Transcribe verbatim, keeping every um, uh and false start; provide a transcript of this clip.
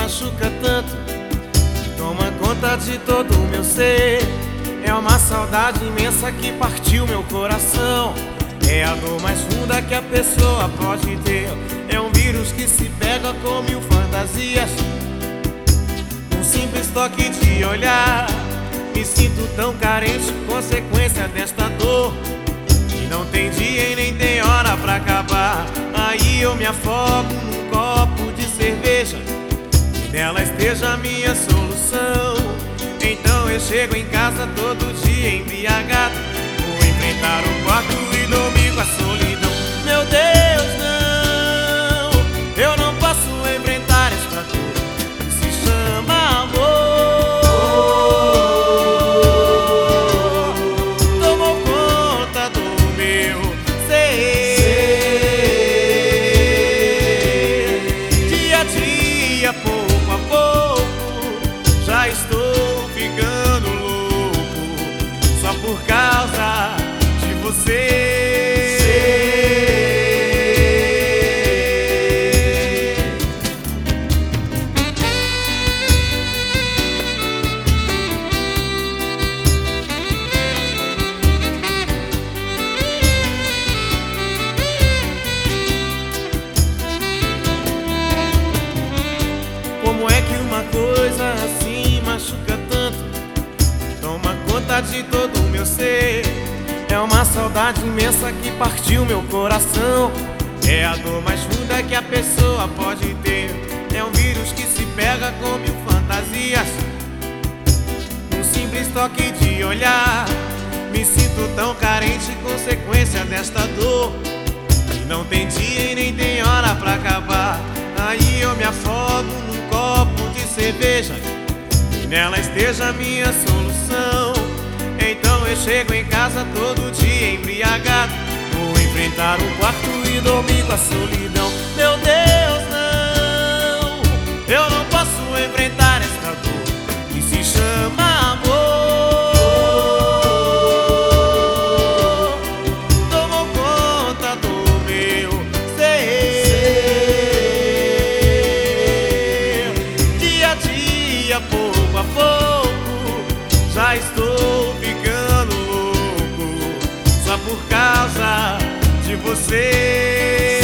machuca tanto, toma conta de todo o meu ser. É uma saudade imensa que partiu meu coração. É a dor mais funda que a pessoa pode ter. É um vírus que se pega com mil fantasias. Um simples toque de olhar, me sinto tão carente, consequência desta dor. E não tem dia e nem tem hora pra acabar. Aí eu me afogo num copo de cerveja, que nela esteja a minha solução. Então eu chego em casa todo dia embriagado, vou enfrentar o quarto e dormir com a solidão. Meu Deus, não, eu não posso enfrentar esta dor que se chama amor. Tomou conta do meu ser. Dia a dia, pouco a pouco, já estou ficando louco, só por causa de você. Como é que uma coisa assim machuca tanto, toma conta de todo o meu ser? É uma saudade imensa que partiu meu coração. É a dor mais funda que a pessoa pode ter. É um vírus que se pega com mil fantasias. Um simples toque de olhar, me sinto tão carente, consequência desta dor. E não tem dia e nem tem hora pra acabar. Aí eu me afogo num copo de cerveja, e nela esteja a minha solução. Então eu chego em casa todo dia embriagado, vou enfrentar o quarto e dormir com a solidão. Meu Deus, não, eu não posso enfrentar esta dor que se chama amor. Tomou conta do meu ser. Dia a dia, pouco a pouco, já estou ficando louco, só por causa de você.